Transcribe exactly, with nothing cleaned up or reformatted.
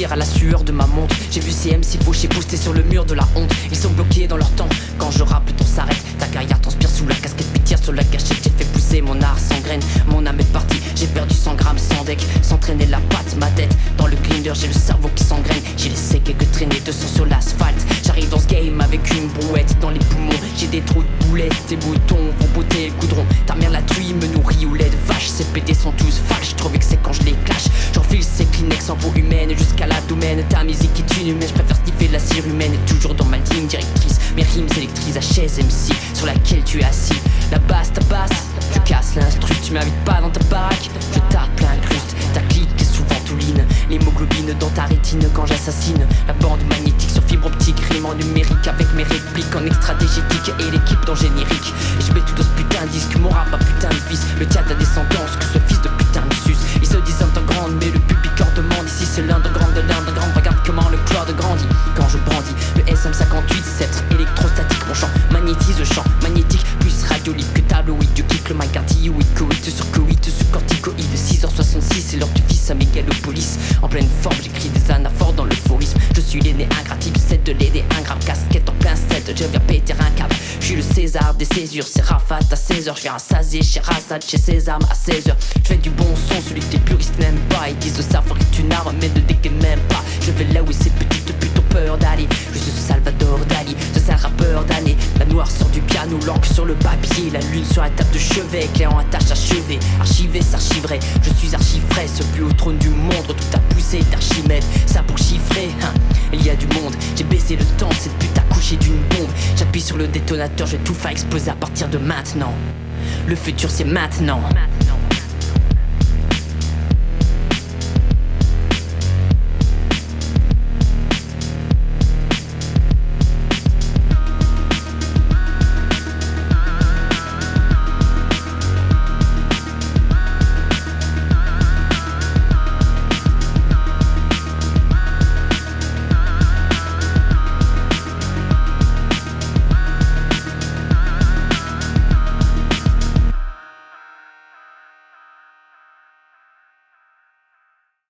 à la sueur de ma montre. J'ai vu ces M C fauchés poster sur le mur de la honte. Ils sont bloqués dans leur temps, quand je rappe le temps s'arrête. Ta carrière transpire sous la casquette puis tire sur la gâchette. J'ai fait pousser mon art sans graine, mon âme est partie. J'ai perdu cent grammes sans deck, sans traîner la patte, ma tête dans le grinder, j'ai le cerveau qui s'engraine. J'ai laissé quelques traînées de sang sur l'asphalte. J'arrive dans ce game avec une brouette dans les poumons. J'ai des trous de boulettes, des boutons pour botter le goudron. Ta mère la truie me nourrit au lait de vache. Ces pétés sont tous vaches, trop vexé quand je les clash. J'enfile ces Kleenex en peau humaine jusqu'à l'abdomen. Ta musique est une humaine, je préfère sniffer la cire humaine. Toujours dans ma ligne directrice, mes rimes électrisent à chaise M C sur laquelle tu es assis. La basse, ta basse, je casse l'instru. Tu m'invites pas dans ta baraque, je tape l'incruste. Ta clique est souvent tout line, l'hémoglobine dans ta rétine quand j'assassine. La bande magnétique sur fibre optique, rime en numérique avec mes répliques en extra-dégétique et l'équipe dans générique. Et je mets tout dans ce putain de disque, mon rap a putain de fils. Le tien ta descendance, que ce fils de putain de sus. Ils se disent underground mais le public en demande. Ici c'est l'underground de l'underground, regarde comment le cloud grandit. Quand je brandis le S M cinquante-huit, sceptre électrostatique. Mon chant magnétise le champ magnétique, plus radio libre que tabloïd. Je kick le mic oui, coït sur coït sur corticoïde. Six heures soixante-six, c'est l'heure du fils à mégalopolis. En pleine forme, j'écris des anaphores dans l'euphorisme. Je suis l'aîné ingratip, sept de l'aider, un grave casquette en plein set. Je viens péter un câble, je suis le César des césures. C'est Rafat à seize heures, je viens rassasier chez Rassad, chez Sésame à seize heures. Je fais du bon son, celui que les puristes n'aiment pas. Ils disent ça faut que tu narres, mais ne dégaine même pas. Je vais là où ces petites putes ont peur d'aller. Je suis ce Salvador Dali, ce sale rappeur d'année. La noirceur du piano, l'encre sur le papier. La lune sur la table de chevet, clair en attache à chevet. Archivé, s'archiverait, je suis archivré. Ce plus haut trône du monde, tout a poussé d'Archimède. Ça pour chiffrer, hein, il y a du monde. J'ai baissé le temps, cette pute a couché d'une bombe. J'appuie sur le détonateur, je vais tout faire exploser à partir de maintenant. Le futur c'est maintenant.